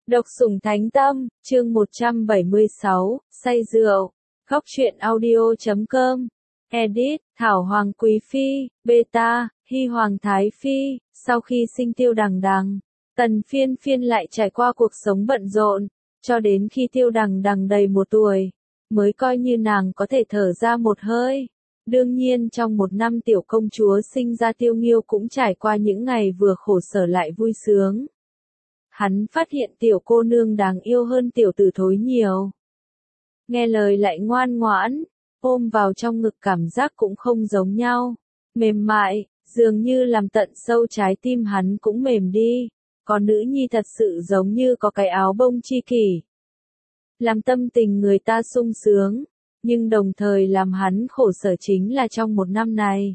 Độc sủng thánh tâm, chương 176, say rượu. Góc truyện audio.com. Edit, Thảo Hoàng Quý Phi, Beta, Hy Hoàng Thái Phi. Sau khi sinh Tiêu Đằng Đằng, Tần Phiên Phiên lại trải qua cuộc sống bận rộn, cho đến khi Tiêu Đằng Đằng đầy 1 tuổi, mới coi như nàng có thể thở ra một hơi. Đương nhiên trong 1 năm tiểu công chúa sinh ra Tiêu Nghiêu cũng trải qua những ngày vừa khổ sở lại vui sướng. Hắn phát hiện tiểu cô nương đáng yêu hơn tiểu tử thối nhiều. Nghe lời lại ngoan ngoãn, ôm vào trong ngực cảm giác cũng không giống nhau. Mềm mại, dường như làm tận sâu trái tim hắn cũng mềm đi. Còn nữ nhi thật sự giống như có cái áo bông chi kỷ. Làm tâm tình người ta sung sướng, nhưng đồng thời làm hắn khổ sở chính là trong 1 năm này.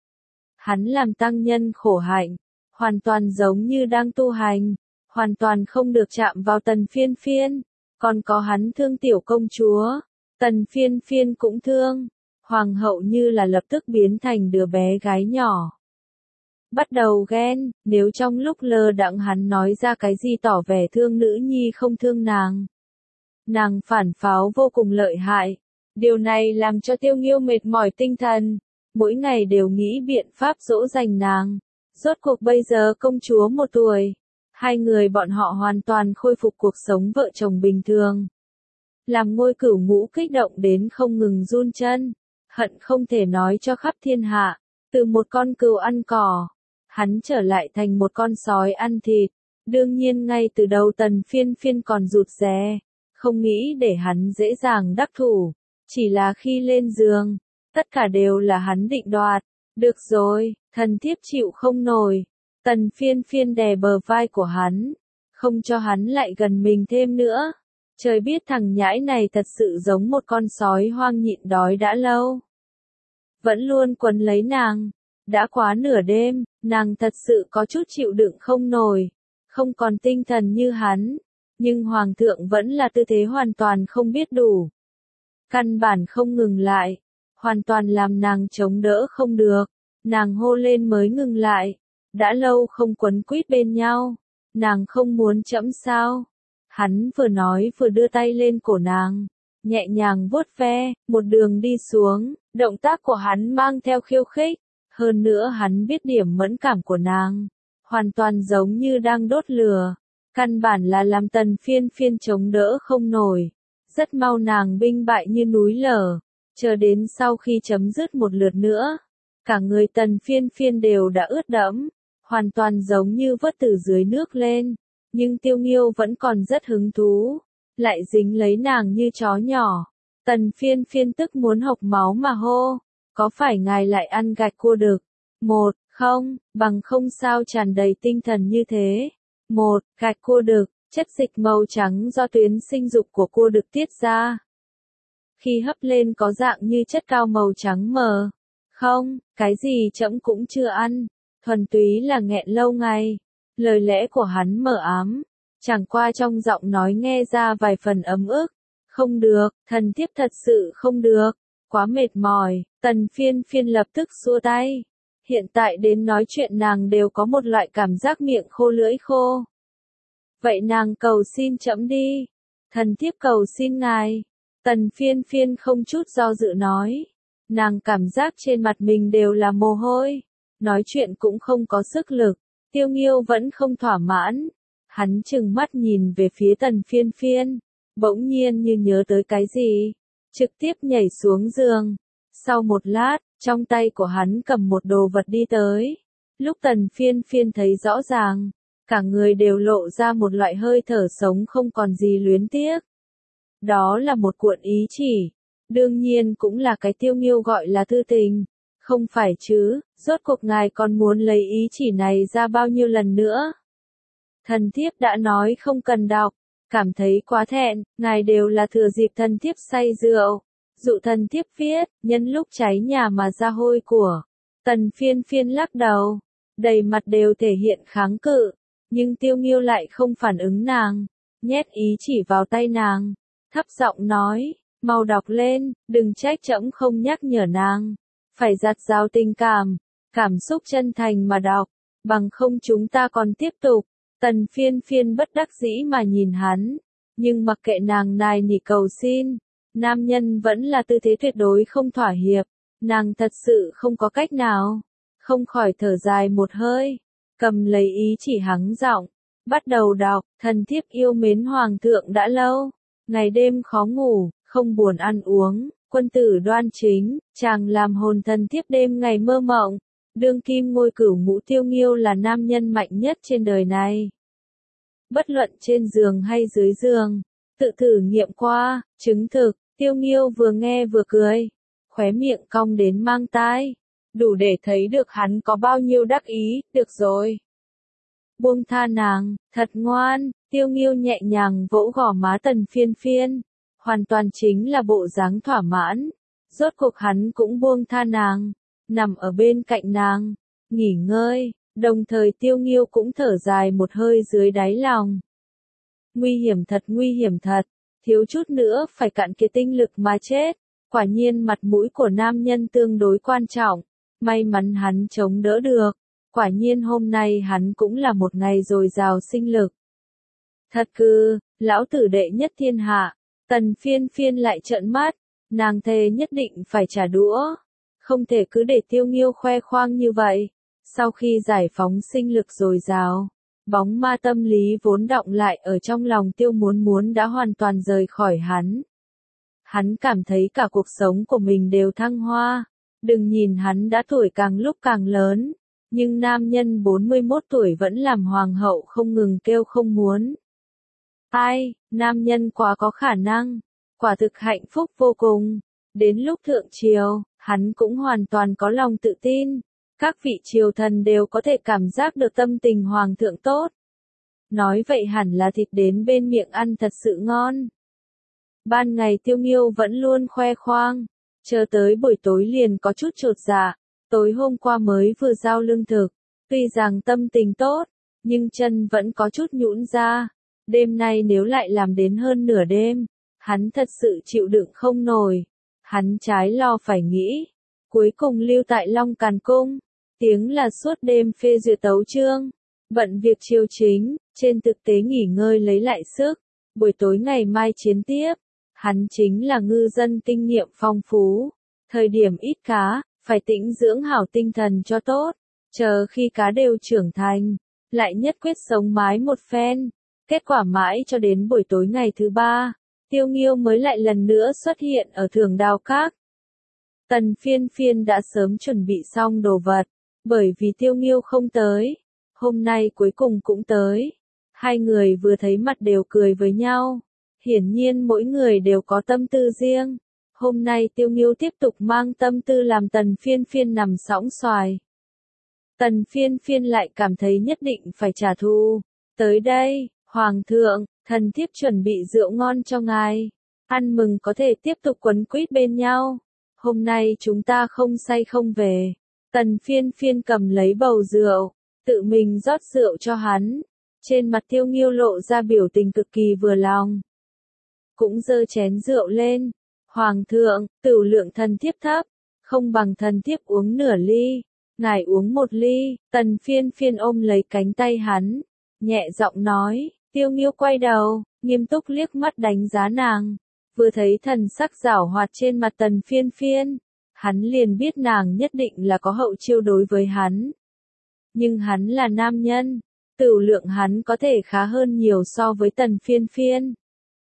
Hắn làm tăng nhân khổ hạnh, hoàn toàn giống như đang tu hành. Hoàn toàn không được chạm vào Tần Phiên Phiên, còn có hắn thương tiểu công chúa, Tần Phiên Phiên cũng thương, hoàng hậu như là lập tức biến thành đứa bé gái nhỏ. Bắt đầu ghen, nếu trong lúc lơ đãng hắn nói ra cái gì tỏ vẻ thương nữ nhi không thương nàng. Nàng phản pháo vô cùng lợi hại, điều này làm cho Tiêu Nghiêu mệt mỏi tinh thần, mỗi ngày đều nghĩ biện pháp dỗ dành nàng. Rốt cuộc bây giờ công chúa 1 tuổi. 2 người bọn họ hoàn toàn khôi phục cuộc sống vợ chồng bình thường. Làm Ngôi Cửu Ngũ kích động đến không ngừng run chân, hận không thể nói cho khắp thiên hạ, từ một con cừu ăn cỏ, hắn trở lại thành một con sói ăn thịt. Đương nhiên ngay từ đầu Tần Phiên Phiên còn rụt rè, không nghĩ để hắn dễ dàng đắc thủ, chỉ là khi lên giường, tất cả đều là hắn định đoạt. Được rồi, thần thiếp chịu không nổi. Tần Phiên Phiên đè bờ vai của hắn, không cho hắn lại gần mình thêm nữa. Trời biết thằng nhãi này thật sự giống một con sói hoang nhịn đói đã lâu. Vẫn luôn quấn lấy nàng. Đã quá nửa đêm, nàng thật sự có chút chịu đựng không nổi, không còn tinh thần như hắn. Nhưng Hoàng thượng vẫn là tư thế hoàn toàn không biết đủ. Căn bản không ngừng lại, hoàn toàn làm nàng chống đỡ không được. Nàng hô lên mới ngừng lại. Đã lâu không quấn quýt bên nhau, nàng không muốn chẫm sao? Hắn vừa nói vừa đưa tay lên cổ nàng, nhẹ nhàng vuốt ve, một đường đi xuống, động tác của hắn mang theo khiêu khích, hơn nữa hắn biết điểm mẫn cảm của nàng, hoàn toàn giống như đang đốt lửa, căn bản là làm Tần Phiên Phiên chống đỡ không nổi, rất mau nàng binh bại như núi lở, chờ đến sau khi chấm dứt một lượt nữa, cả người Tần Phiên Phiên đều đã ướt đẫm. Hoàn toàn giống như vớt từ dưới nước lên, nhưng Tiêu Nghiêu vẫn còn rất hứng thú, lại dính lấy nàng như chó nhỏ. Tần Phiên Phiên tức muốn hộc máu mà hô, có phải ngài lại ăn gạch cua đực? Không, bằng không sao tràn đầy tinh thần như thế. Gạch cua đực, chất dịch màu trắng do tuyến sinh dục của cua đực tiết ra. Khi hấp lên có dạng như chất cao màu trắng mờ. Không, cái gì trẫm cũng chưa ăn. Thuần túy là nghẹn lâu ngày. Lời lẽ của hắn mờ ám, chẳng qua trong giọng nói nghe ra vài phần ấm ức. Không được, thần thiếp thật sự không được, quá mệt mỏi. Tần Phiên Phiên lập tức xua tay. Hiện tại đến nói chuyện nàng đều có một loại cảm giác miệng khô lưỡi khô. Vậy nàng cầu xin trẫm đi. Thần thiếp cầu xin ngài. Tần Phiên Phiên không chút do dự nói. Nàng cảm giác trên mặt mình đều là mồ hôi. Nói chuyện cũng không có sức lực, Tiêu Nghiêu vẫn không thỏa mãn. Hắn trừng mắt nhìn về phía Tần Phiên Phiên, bỗng nhiên như nhớ tới cái gì, trực tiếp nhảy xuống giường. Sau một lát, trong tay của hắn cầm một đồ vật đi tới. Lúc Tần Phiên Phiên thấy rõ ràng, cả người đều lộ ra một loại hơi thở sống không còn gì luyến tiếc. Đó là một cuộn ý chỉ, đương nhiên cũng là cái Tiêu Nghiêu gọi là thư tình. Không phải chứ, rốt cuộc ngài còn muốn lấy ý chỉ này ra bao nhiêu lần nữa? Thần thiếp đã nói không cần đọc, cảm thấy quá thẹn, ngài đều là thừa dịp thần thiếp say rượu. Dụ thần thiếp viết, nhân lúc cháy nhà mà ra hôi của. Tần Phiên Phiên lắc đầu, đầy mặt đều thể hiện kháng cự, nhưng Tiêu Nghiêu lại không phản ứng nàng, nhét ý chỉ vào tay nàng, thấp giọng nói, mau đọc lên, đừng trách trẫm không nhắc nhở nàng. Phải dạt dào tình cảm xúc chân thành mà đọc, bằng không chúng ta còn tiếp tục. Tần Phiên Phiên bất đắc dĩ mà nhìn hắn, nhưng mặc kệ nàng nài nỉ cầu xin, nam nhân vẫn là tư thế tuyệt đối không thỏa hiệp, nàng thật sự không có cách nào, không khỏi thở dài một hơi, cầm lấy ý chỉ hắng giọng, bắt đầu đọc, thần thiếp yêu mến hoàng thượng đã lâu, ngày đêm khó ngủ, không buồn ăn uống, quân tử đoan chính, chàng làm hồn thần thiếp đêm ngày mơ mộng, đương kim ngôi cửu ngũ Tiêu Nghiêu là nam nhân mạnh nhất trên đời này. Bất luận trên giường hay dưới giường, tự thử nghiệm qua, chứng thực, Tiêu Nghiêu vừa nghe vừa cười, khóe miệng cong đến mang tai, đủ để thấy được hắn có bao nhiêu đắc ý, được rồi. Buông tha nàng, thật ngoan, Tiêu Nghiêu nhẹ nhàng vỗ gò má Tần Phiên Phiên, hoàn toàn chính là bộ dáng thỏa mãn, rốt cuộc hắn cũng buông tha nàng, nằm ở bên cạnh nàng, nghỉ ngơi, đồng thời Tiêu Nghiêu cũng thở dài một hơi dưới đáy lòng. Nguy hiểm thật, thiếu chút nữa phải cạn kiệt tinh lực mà chết, quả nhiên mặt mũi của nam nhân tương đối quan trọng, may mắn hắn chống đỡ được, quả nhiên hôm nay hắn cũng là một ngày dồi dào sinh lực. Thật cư, lão tử đệ nhất thiên hạ, Tần Phiên Phiên lại trợn mắt, nàng thề nhất định phải trả đũa, không thể cứ để Tiêu Nghiêu khoe khoang như vậy. Sau khi giải phóng sinh lực dồi dào, bóng ma tâm lý vốn đọng lại ở trong lòng Tiêu Muốn đã hoàn toàn rời khỏi hắn. Hắn cảm thấy cả cuộc sống của mình đều thăng hoa, đừng nhìn hắn đã tuổi càng lúc càng lớn, nhưng nam nhân 41 tuổi vẫn làm hoàng hậu không ngừng kêu không muốn. Ai, nam nhân quá có khả năng, quả thực hạnh phúc vô cùng. Đến lúc thượng triều, hắn cũng hoàn toàn có lòng tự tin. Các vị triều thần đều có thể cảm giác được tâm tình hoàng thượng tốt. Nói vậy hẳn là thịt đến bên miệng ăn thật sự ngon. Ban ngày Tiêu Nghiêu vẫn luôn khoe khoang, chờ tới buổi tối liền có chút chột dạ, tối hôm qua mới vừa giao lương thực, tuy rằng tâm tình tốt, nhưng chân vẫn có chút nhũn ra, đêm nay nếu lại làm đến hơn nửa đêm, hắn thật sự chịu đựng không nổi, hắn trái lo phải nghĩ, cuối cùng lưu tại Long Càn Cung, tiếng là suốt đêm phê duyệt tấu chương, bận việc triều chính, trên thực tế nghỉ ngơi lấy lại sức, buổi tối ngày mai chiến tiếp. Hắn chính là ngư dân kinh nghiệm phong phú, thời điểm ít cá, phải tĩnh dưỡng hảo tinh thần cho tốt, chờ khi cá đều trưởng thành, lại nhất quyết sống mái một phen. Kết quả mãi cho đến buổi tối ngày thứ 3, Tiêu Nghiêu mới lại lần nữa xuất hiện ở Thường Đào Các. Tần Phiên Phiên đã sớm chuẩn bị xong đồ vật, bởi vì Tiêu Nghiêu không tới, hôm nay cuối cùng cũng tới. Hai người vừa thấy mặt đều cười với nhau. Hiển nhiên mỗi người đều có tâm tư riêng. Hôm nay Tiêu Nghiêu tiếp tục mang tâm tư làm Tần Phiên Phiên nằm sõng xoài. Tần Phiên Phiên lại cảm thấy nhất định phải trả thù. Tới đây, Hoàng thượng, thần thiếp chuẩn bị rượu ngon cho ngài. Ăn mừng có thể tiếp tục quấn quýt bên nhau. Hôm nay chúng ta không say không về. Tần Phiên Phiên cầm lấy bầu rượu, tự mình rót rượu cho hắn. Trên mặt Tiêu Nghiêu lộ ra biểu tình cực kỳ vừa lòng. Cũng giơ chén rượu lên. Hoàng thượng, tửu lượng thần thiếp thấp, không bằng thần thiếp uống nửa ly. Ngài uống một ly. Tần Phiên Phiên ôm lấy cánh tay hắn, nhẹ giọng nói. Tiêu Nghiêu quay đầu, nghiêm túc liếc mắt đánh giá nàng. Vừa thấy thần sắc giảo hoạt trên mặt Tần Phiên Phiên, hắn liền biết nàng nhất định là có hậu chiêu đối với hắn. Nhưng hắn là nam nhân, tửu lượng hắn có thể khá hơn nhiều so với Tần Phiên Phiên.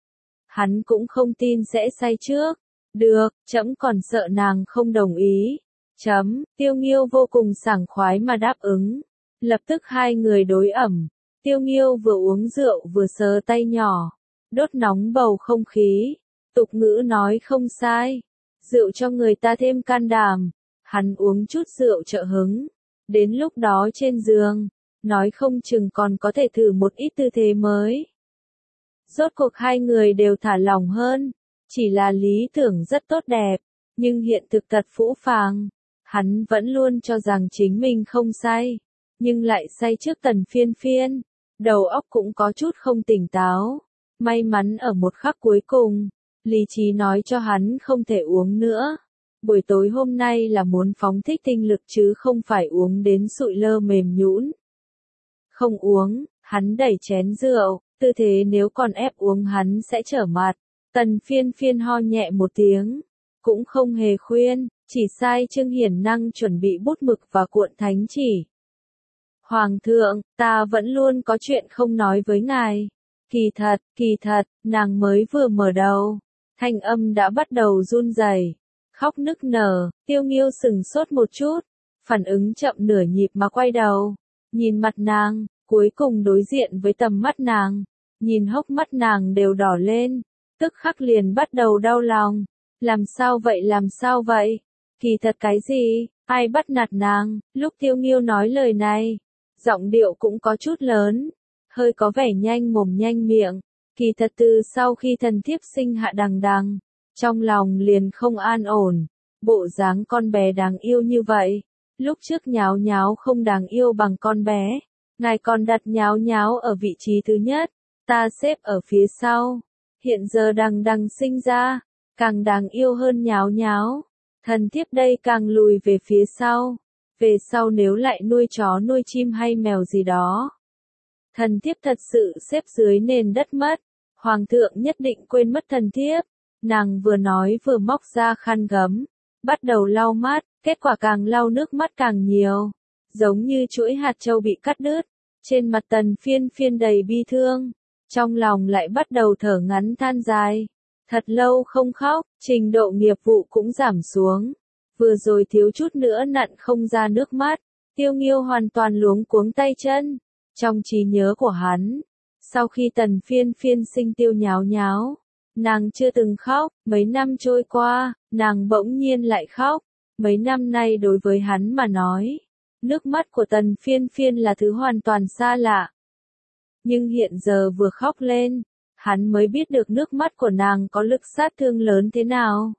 Hắn cũng không tin sẽ say trước. Được, trẫm còn sợ nàng không đồng ý. Tiêu Nghiêu vô cùng sảng khoái mà đáp ứng. Lập tức hai người đối ẩm. Tiêu Nghiêu vừa uống rượu vừa sờ tay nhỏ, đốt nóng bầu không khí. Tục ngữ nói không sai. Rượu cho người ta thêm can đảm. Hắn uống chút rượu trợ hứng. Đến lúc đó trên giường, nói không chừng còn có thể thử một ít tư thế mới. Rốt cuộc hai người đều thả lỏng hơn, chỉ là lý tưởng rất tốt đẹp, nhưng hiện thực thật phũ phàng. Hắn vẫn luôn cho rằng chính mình không say, nhưng lại say trước Tần Phiên Phiên, đầu óc cũng có chút không tỉnh táo. May mắn ở một khắc cuối cùng, lý trí nói cho hắn không thể uống nữa. Buổi tối hôm nay là muốn phóng thích tinh lực chứ không phải uống đến sụi lơ mềm nhũn. Không uống, Hắn đẩy chén rượu, tư thế nếu còn ép uống hắn sẽ trở mặt. Tần Phiên Phiên ho nhẹ một tiếng, cũng không hề khuyên, chỉ sai Trương Hiển Năng chuẩn bị bút mực và cuộn thánh chỉ. Hoàng thượng, ta vẫn luôn có chuyện không nói với ngài. Kỳ thật, nàng mới vừa mở đầu, thanh âm đã bắt đầu run rẩy, khóc nức nở. Tiêu Nghiêu sừng sốt một chút, phản ứng chậm nửa nhịp mà quay đầu, nhìn mặt nàng, cuối cùng đối diện với tầm mắt nàng, nhìn hốc mắt nàng đều đỏ lên, tức khắc liền bắt đầu đau lòng. Làm sao vậy? Kỳ thật cái gì? Ai bắt nạt nàng? Lúc Tiêu Nghiêu nói lời này, giọng điệu cũng có chút lớn, hơi có vẻ nhanh mồm nhanh miệng. Kỳ thật từ sau khi thần thiếp sinh hạ đằng đằng, trong lòng liền không an ổn, bộ dáng con bé đáng yêu như vậy. Lúc trước nháo nháo không đáng yêu bằng con bé, ngài còn đặt nháo nháo ở vị trí thứ nhất, ta xếp ở phía sau. Hiện giờ đằng đằng sinh ra, càng đáng yêu hơn nháo nháo. Thần thiếp đây càng lùi về phía sau. Về sau nếu lại nuôi chó nuôi chim hay mèo gì đó, thần thiếp thật sự xếp dưới nền đất mất. Hoàng thượng nhất định quên mất thần thiếp. Nàng vừa nói vừa móc ra khăn gấm, bắt đầu lau mắt, kết quả càng lau nước mắt càng nhiều, giống như chuỗi hạt châu bị cắt đứt. Trên mặt Tần Phiên Phiên đầy bi thương, trong lòng lại bắt đầu thở ngắn than dài. Thật lâu không khóc, trình độ nghiệp vụ cũng giảm xuống. Vừa rồi thiếu chút nữa nặn không ra nước mắt, Tiêu Nghiêu hoàn toàn luống cuống tay chân. Trong trí nhớ của hắn, sau khi Tần Phiên Phiên sinh Tiêu Nháo Nháo, nàng chưa từng khóc. Mấy năm trôi qua, nàng bỗng nhiên lại khóc. Mấy năm nay đối với hắn mà nói, nước mắt của Tần Phiên Phiên là thứ hoàn toàn xa lạ. Nhưng hiện giờ vừa khóc lên, hắn mới biết được nước mắt của nàng có lực sát thương lớn thế nào.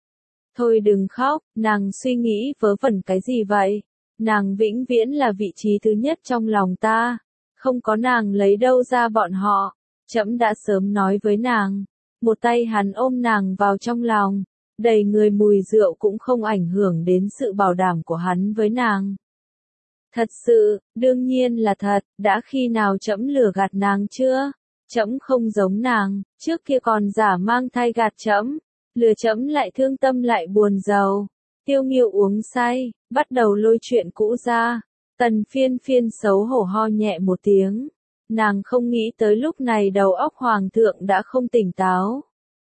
Thôi đừng khóc, nàng suy nghĩ vớ vẩn cái gì vậy? Nàng vĩnh viễn là vị trí thứ nhất trong lòng ta. Không có nàng lấy đâu ra bọn họ. Trẫm đã sớm nói với nàng. Một tay hắn ôm nàng vào trong lòng, đầy người mùi rượu cũng không ảnh hưởng đến sự bảo đảm của hắn với nàng. Thật sự, đương nhiên là thật, đã khi nào trẫm lừa gạt nàng chưa? Trẫm không giống nàng, trước kia còn giả mang thai gạt trẫm, lừa trẫm lại thương tâm lại buồn rầu. Tiêu Nghiêu uống say, bắt đầu lôi chuyện cũ ra. Tần Phiên Phiên xấu hổ ho nhẹ một tiếng. Nàng không nghĩ tới lúc này đầu óc hoàng thượng đã không tỉnh táo.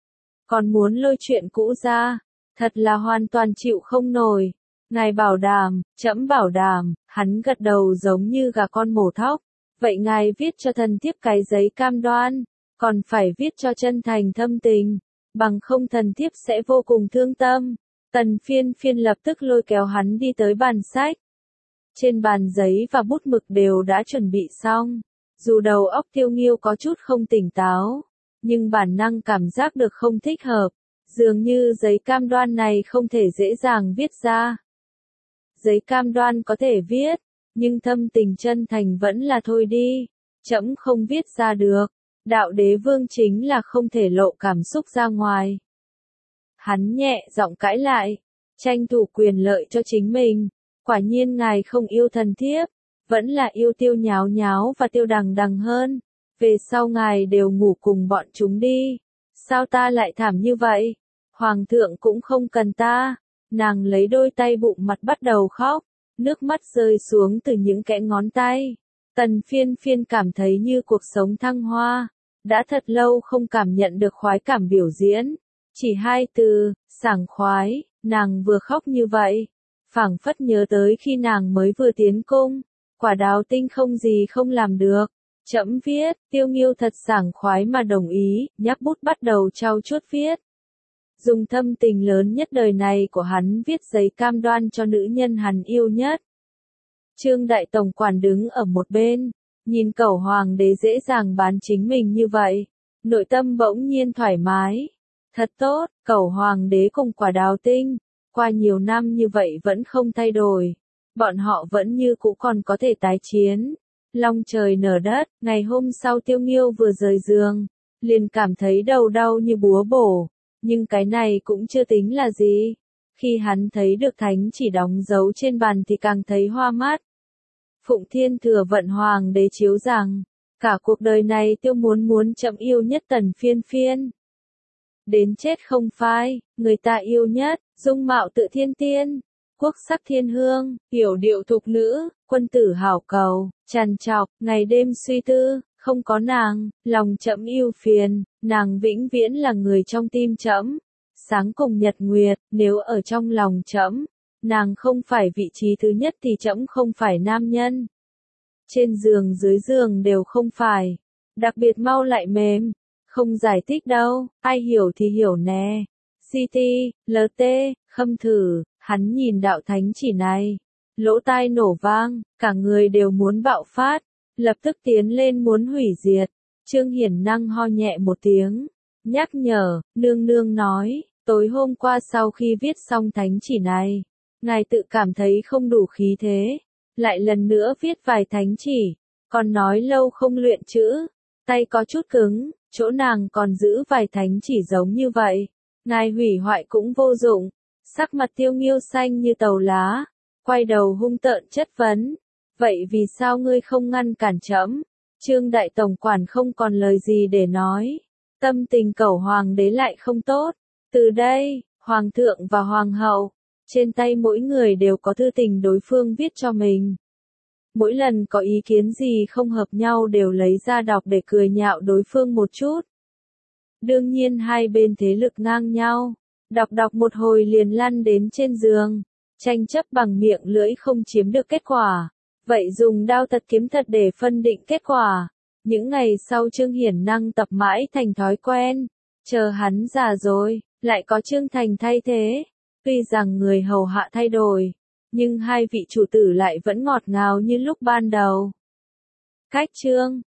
Còn muốn lôi chuyện cũ ra, thật là hoàn toàn chịu không nổi. Ngài bảo đảm, trẫm bảo đảm. Hắn gật đầu giống như gà con mổ thóc. Vậy ngài viết cho thần thiếp cái giấy cam đoan, còn phải viết cho chân thành thâm tình, bằng không thần thiếp sẽ vô cùng thương tâm. Tần Phiên Phiên lập tức lôi kéo hắn đi tới bàn sách. Trên bàn giấy và bút mực đều đã chuẩn bị xong. Dù đầu óc Tiêu Nghiêu có chút không tỉnh táo, nhưng bản năng cảm giác được không thích hợp. Dường như giấy cam đoan này không thể dễ dàng viết ra. Giấy cam đoan có thể viết, nhưng thâm tình chân thành vẫn là thôi đi. Trẫm không viết ra được. Đạo đế vương chính là không thể lộ cảm xúc ra ngoài. Hắn nhẹ giọng cãi lại, tranh thủ quyền lợi cho chính mình. Quả nhiên ngài không yêu thần thiếp, vẫn là yêu Tiêu Nháo Nháo và Tiêu Đằng Đằng hơn. Về sau ngài đều ngủ cùng bọn chúng đi. Sao ta lại thảm như vậy? Hoàng thượng cũng không cần ta. Nàng lấy đôi tay bụng mặt bắt đầu khóc, nước mắt rơi xuống từ những kẽ ngón tay. Tần Phiên Phiên cảm thấy như cuộc sống thăng hoa. Đã thật lâu không cảm nhận được khoái cảm biểu diễn. Chỉ hai từ, sảng khoái. Nàng vừa khóc như vậy, phảng phất nhớ tới khi nàng mới vừa tiến cung. Quả Đào Tinh không gì không làm được. Trẫm viết. Tiêu Nghiêu thật sảng khoái mà đồng ý, nhắc bút bắt đầu trau chuốt viết. Dùng thâm tình lớn nhất đời này của hắn viết giấy cam đoan cho nữ nhân hắn yêu nhất. Trương Đại Tổng quản đứng ở một bên, nhìn Cẩu Hoàng đế dễ dàng bán chính mình như vậy, nội tâm bỗng nhiên thoải mái. Thật tốt, Cẩu Hoàng đế cùng Quả Đào Tinh, qua nhiều năm như vậy vẫn không thay đổi. Bọn họ vẫn như cũ còn có thể tái chiến. Long trời nở đất, ngày hôm sau Tiêu Nghiêu vừa rời giường, liền cảm thấy đầu đau như búa bổ. Nhưng cái này cũng chưa tính là gì. Khi hắn thấy được thánh chỉ đóng dấu trên bàn thì càng thấy hoa mắt. Phụng Thiên Thừa Vận Hoàng đế chiếu rằng, Cả cuộc đời này Tiêu muốn muốn chậm yêu nhất Tần Phiên Phiên. Đến chết không phai, người ta yêu nhất, dung mạo tự thiên tiên, quốc sắc thiên hương, yểu điệu thục nữ, quân tử hảo cầu, trằn trọc, ngày đêm suy tư, không có nàng, lòng trẫm ưu phiền, nàng vĩnh viễn là người trong tim trẫm. Sáng cùng nhật nguyệt, nếu ở trong lòng trẫm, nàng không phải vị trí thứ nhất thì trẫm không phải nam nhân. Trên giường dưới giường đều không phải, đặc biệt mau lại mềm, không giải thích đâu, ai hiểu thì hiểu nè. CT, LT, Khâm thử, hắn nhìn đạo thánh chỉ này, lỗ tai nổ vang, cả người đều muốn bạo phát, lập tức tiến lên muốn hủy diệt. Trương Hiển Năng ho nhẹ một tiếng, nhắc nhở, nương nương nói, tối hôm qua sau khi viết xong thánh chỉ này, ngài tự cảm thấy không đủ khí thế, lại lần nữa viết vài thánh chỉ, còn nói lâu không luyện chữ, tay có chút cứng, chỗ nàng còn giữ vài thánh chỉ giống như vậy, ngài hủy hoại cũng vô dụng. Sắc mặt Tiêu Nghiêu xanh như tàu lá, quay đầu hung tợn chất vấn, vậy vì sao ngươi không ngăn cản trẫm? Trương đại tổng quản không còn lời gì để nói, tâm tình cẩu hoàng đế lại không tốt. Từ đây, hoàng thượng và hoàng hậu, trên tay mỗi người đều có thư tình đối phương viết cho mình. Mỗi lần có ý kiến gì không hợp nhau đều lấy ra đọc để cười nhạo đối phương một chút. Đương nhiên hai bên thế lực ngang nhau, đọc một hồi liền lăn đến trên giường, tranh chấp bằng miệng lưỡi không chiếm được kết quả. Vậy dùng đao thật kiếm thật để phân định kết quả. Những ngày sau Trương Hiển Năng tập mãi thành thói quen, chờ hắn già rồi, lại có Trương Thành thay thế. Tuy rằng người hầu hạ thay đổi, nhưng hai vị chủ tử lại vẫn ngọt ngào như lúc ban đầu. Cách Trương